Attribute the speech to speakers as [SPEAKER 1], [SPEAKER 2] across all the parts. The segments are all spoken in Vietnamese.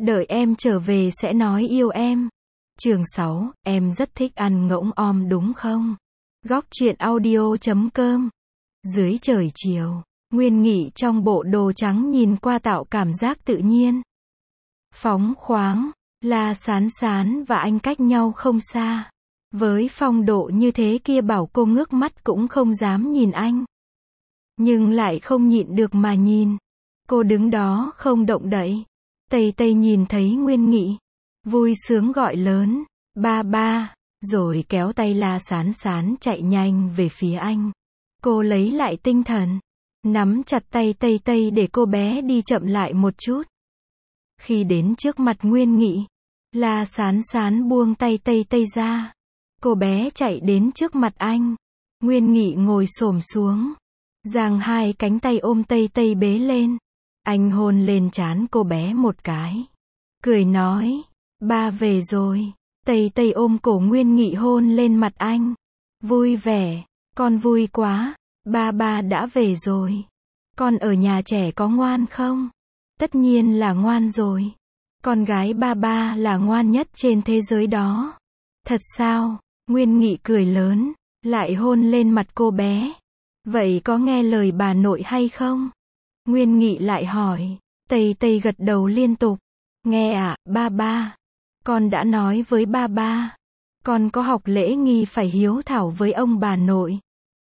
[SPEAKER 1] Đợi em trở về sẽ nói yêu em. Chương 6, em rất thích ăn ngỗng om đúng không? Góc truyện audio.com. Dưới trời chiều, Nguyên Nghị trong bộ đồ trắng nhìn qua tạo cảm giác tự nhiên, phóng khoáng. La Sán Sán và anh cách nhau không xa. Với phong độ như thế kia bảo cô ngước mắt cũng không dám nhìn anh. Nhưng lại không nhịn được mà nhìn. Cô đứng đó không động đậy. Tây Tây nhìn thấy Nguyên Nghị, vui sướng gọi lớn, ba ba, rồi kéo tay La Sán Sán chạy nhanh về phía anh. Cô lấy lại tinh thần, nắm chặt tay Tây Tây để cô bé đi chậm lại một chút. Khi đến trước mặt Nguyên Nghị, La Sán Sán buông tay Tây Tây ra. Cô bé chạy đến trước mặt anh. Nguyên Nghị ngồi xổm xuống, giang hai cánh tay ôm Tây Tây bế lên. Anh hôn lên trán cô bé một cái, cười nói, ba về rồi. Tây Tây ôm cổ Nguyên Nghị hôn lên mặt anh. Vui vẻ, con vui quá, ba ba đã về rồi. Con ở nhà trẻ có ngoan không? Tất nhiên là ngoan rồi. Con gái ba ba là ngoan nhất trên thế giới đó. Thật sao? Nguyên Nghị cười lớn, lại hôn lên mặt cô bé. Vậy có nghe lời bà nội hay không? Nguyên Nghị lại hỏi. Tây Tây gật đầu liên tục. Nghe ạ, ba ba. Con đã nói với ba ba. Con có học lễ nghi phải hiếu thảo với ông bà nội.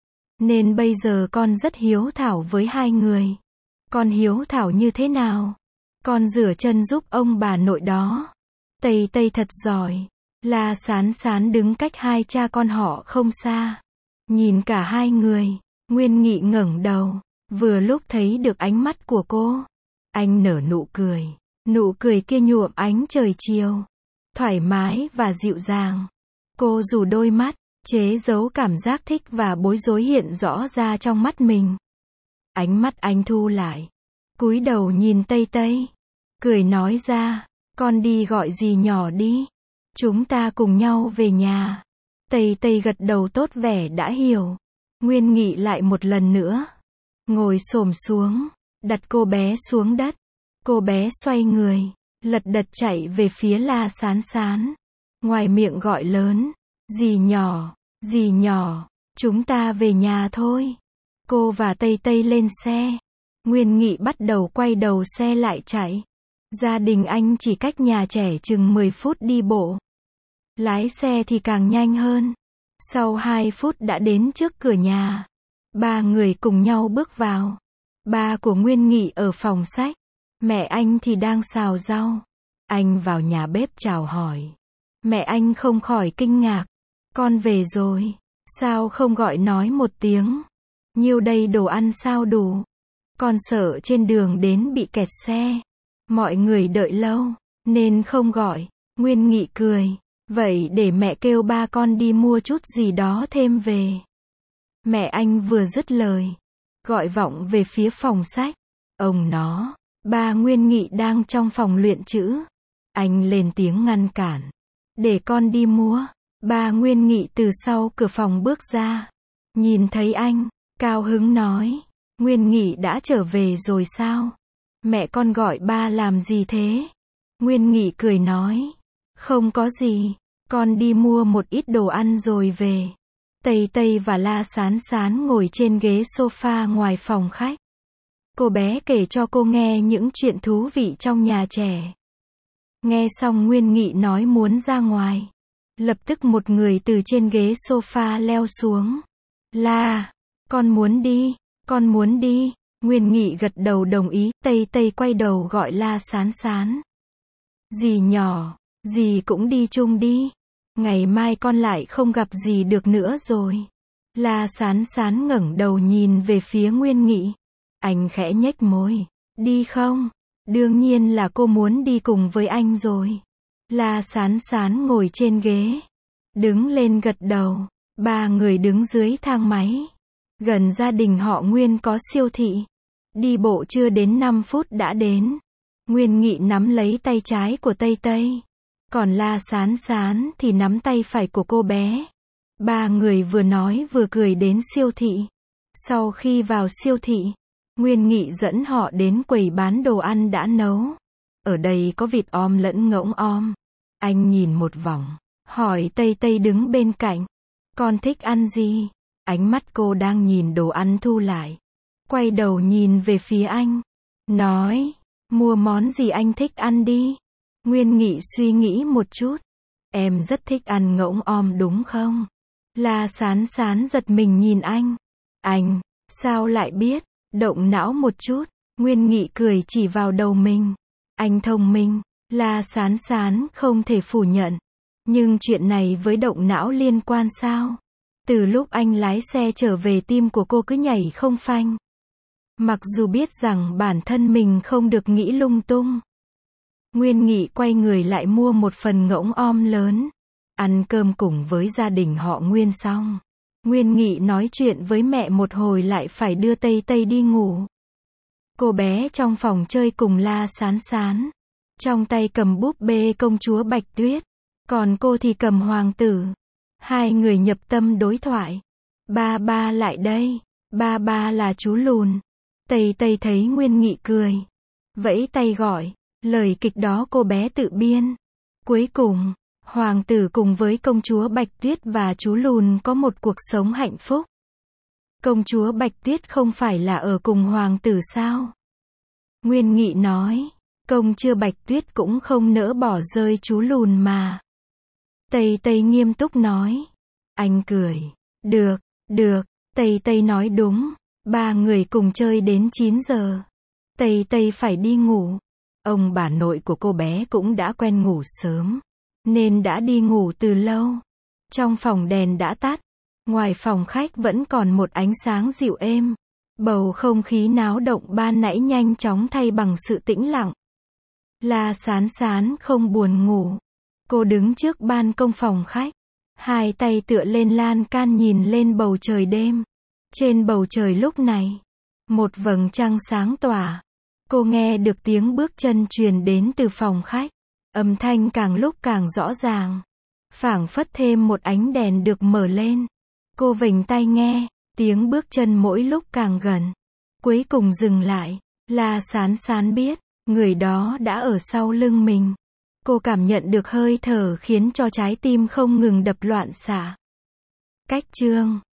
[SPEAKER 1] Nên bây giờ con rất hiếu thảo với hai người. Con hiếu thảo như thế nào? Con rửa chân giúp ông bà nội đó. Tây Tây thật giỏi. La Sán Sán đứng cách hai cha con họ không xa. Nhìn cả hai người. Nguyên Nghị ngẩng đầu. Vừa lúc thấy được ánh mắt của cô. Anh nở nụ cười. Nụ cười kia nhuộm ánh trời chiều. Thoải mái và dịu dàng. Cô rủ đôi mắt, chế giấu cảm giác thích và bối rối hiện rõ ra trong mắt mình. Ánh mắt anh thu lại. Cúi đầu nhìn Tây Tây. Cười nói ra, con đi gọi dì nhỏ đi. Chúng ta cùng nhau về nhà. Tây Tây gật đầu tốt vẻ đã hiểu. Nguyên Nghị lại một lần nữa. Ngồi xổm xuống, đặt cô bé xuống đất. Cô bé xoay người, lật đật chạy về phía La Sán Sán. Ngoài miệng gọi lớn, dì nhỏ, chúng ta về nhà thôi. Cô và Tây Tây lên xe. Nguyên Nghị bắt đầu quay đầu xe lại chạy. Gia đình anh chỉ cách nhà trẻ chừng 10 phút đi bộ. Lái xe thì càng nhanh hơn. Sau 2 phút đã đến trước cửa nhà. Ba người cùng nhau bước vào. Ba của Nguyên Nghị ở phòng sách. Mẹ anh thì đang xào rau. Anh vào nhà bếp chào hỏi. Mẹ anh không khỏi kinh ngạc. Con về rồi. Sao không gọi nói một tiếng? Nhiêu đây đồ ăn sao đủ? Con sợ trên đường đến bị kẹt xe. Mọi người đợi lâu, nên không gọi. Nguyên Nghị cười. Vậy để mẹ kêu ba con đi mua chút gì đó thêm về. Mẹ anh vừa dứt lời, gọi vọng về phía phòng sách. Ông nó, ba Nguyên Nghị đang trong phòng luyện chữ. Anh lên tiếng ngăn cản. Để con đi mua. Ba Nguyên Nghị từ sau cửa phòng bước ra. Nhìn thấy anh, cao hứng nói. Nguyên Nghị đã trở về rồi sao? Mẹ con gọi ba làm gì thế? Nguyên Nghị cười nói. Không có gì, con đi mua một ít đồ ăn rồi về. Tây Tây và La Sán Sán ngồi trên ghế sofa ngoài phòng khách. Cô bé kể cho cô nghe những chuyện thú vị trong nhà trẻ. Nghe xong Nguyên Nghị nói muốn ra ngoài. Lập tức một người từ trên ghế sofa leo xuống. La, con muốn đi. Nguyên Nghị gật đầu đồng ý. Tây Tây quay đầu gọi La Sán Sán. Dì nhỏ, dì cũng đi chung đi. Ngày mai con lại không gặp dì được nữa rồi. La Sán Sán ngẩng đầu nhìn về phía Nguyên Nghị. Anh khẽ nhếch môi. Đi không? Đương nhiên là cô muốn đi cùng với anh rồi. La Sán Sán ngồi trên ghế. Đứng lên gật đầu. Ba người đứng dưới thang máy. Gần gia đình họ Nguyên có siêu thị. Đi bộ chưa đến 5 phút đã đến. Nguyên Nghị nắm lấy tay trái của Tây Tây. Còn La Sán Sán thì nắm tay phải của cô bé. Ba người vừa nói vừa cười đến siêu thị. Sau khi vào siêu thị, Nguyên Nghị dẫn họ đến quầy bán đồ ăn đã nấu. Ở đây có vịt om lẫn ngỗng om. Anh nhìn một vòng, hỏi Tây Tây đứng bên cạnh. Con thích ăn gì? Ánh mắt cô đang nhìn đồ ăn thu lại. Quay đầu nhìn về phía anh. Nói, mua món gì anh thích ăn đi. Nguyên Nghị suy nghĩ một chút. Em rất thích ăn ngỗng om đúng không? La Sán Sán giật mình nhìn anh. Anh, sao lại biết? Động não một chút. Nguyên Nghị cười chỉ vào đầu mình. Anh thông minh. La Sán Sán không thể phủ nhận. Nhưng chuyện này với động não liên quan sao? Từ lúc anh lái xe trở về tim của cô cứ nhảy không phanh. Mặc dù biết rằng bản thân mình không được nghĩ lung tung. Nguyên Nghị quay người lại mua một phần ngỗng om lớn. Ăn cơm cùng với gia đình họ Nguyên xong. Nguyên Nghị nói chuyện với mẹ một hồi lại phải đưa Tây Tây đi ngủ. Cô bé trong phòng chơi cùng La Sán Sán. Trong tay cầm búp bê công chúa Bạch Tuyết. Còn cô thì cầm hoàng tử. Hai người nhập tâm đối thoại. Ba ba lại đây. Ba ba là chú lùn. Tây Tây thấy Nguyên Nghị cười. Vẫy tay gọi. Lời kịch đó cô bé tự biên. Cuối cùng, hoàng tử cùng với công chúa Bạch Tuyết và chú lùn có một cuộc sống hạnh phúc. Công chúa Bạch Tuyết không phải là ở cùng hoàng tử sao? Nguyên Nghị nói. Công chúa Bạch Tuyết cũng không nỡ bỏ rơi chú lùn mà. Tây Tây nghiêm túc nói. Anh cười. Được, được. Tây Tây nói đúng. Ba người cùng chơi đến 9 giờ. Tây Tây phải đi ngủ. Ông bà nội của cô bé cũng đã quen ngủ sớm. Nên đã đi ngủ từ lâu. Trong phòng đèn đã tắt. Ngoài phòng khách vẫn còn một ánh sáng dịu êm. Bầu không khí náo động ban nãy nhanh chóng thay bằng sự tĩnh lặng. La Sán Sán không buồn ngủ. Cô đứng trước ban công phòng khách. Hai tay tựa lên lan can nhìn lên bầu trời đêm. Trên bầu trời lúc này, một vầng trăng sáng tỏa. Cô nghe được tiếng bước chân truyền đến từ phòng khách. Âm thanh càng lúc càng rõ ràng. Phảng phất thêm một ánh đèn được mở lên. Cô vểnh tai nghe, tiếng bước chân mỗi lúc càng gần. Cuối cùng dừng lại. La Sán Sán biết, người đó đã ở sau lưng mình. Cô cảm nhận được hơi thở khiến cho trái tim không ngừng đập loạn xạ. Cách chương